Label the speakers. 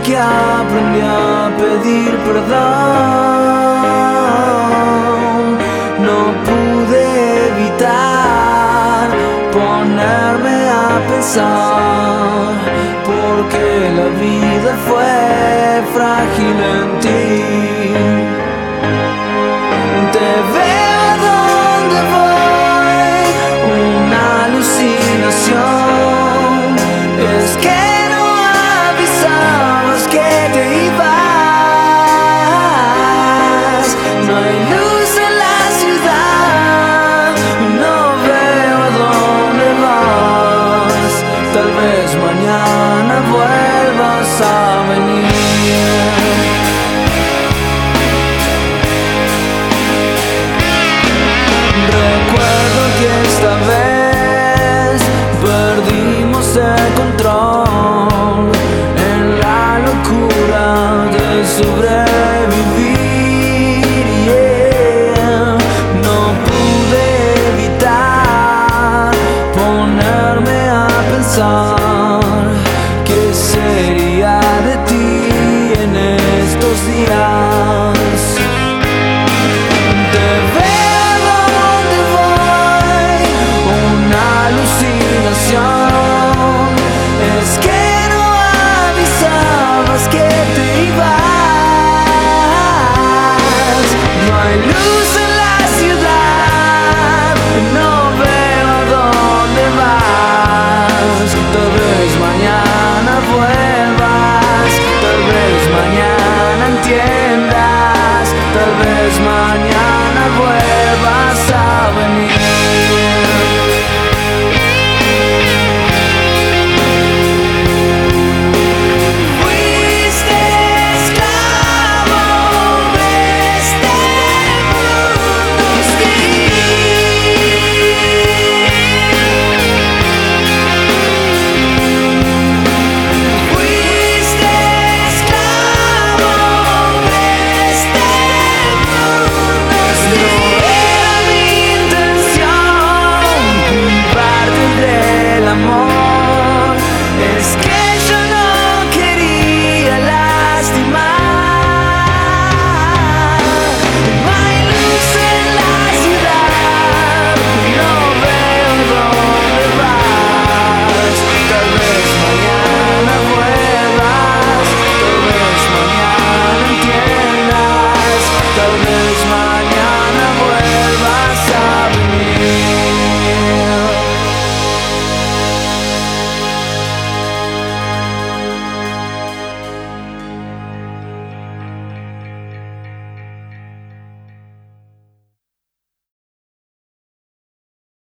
Speaker 1: que aprendí a pedir perdón. No pude evitar ponerme a pensar, porque la vida fue frágil en ti. Te veo donde voy, una alucinación. Es que no avisabas que te ibas. No hay luz en la ciudad, no veo a dónde vas. Tal vez mañana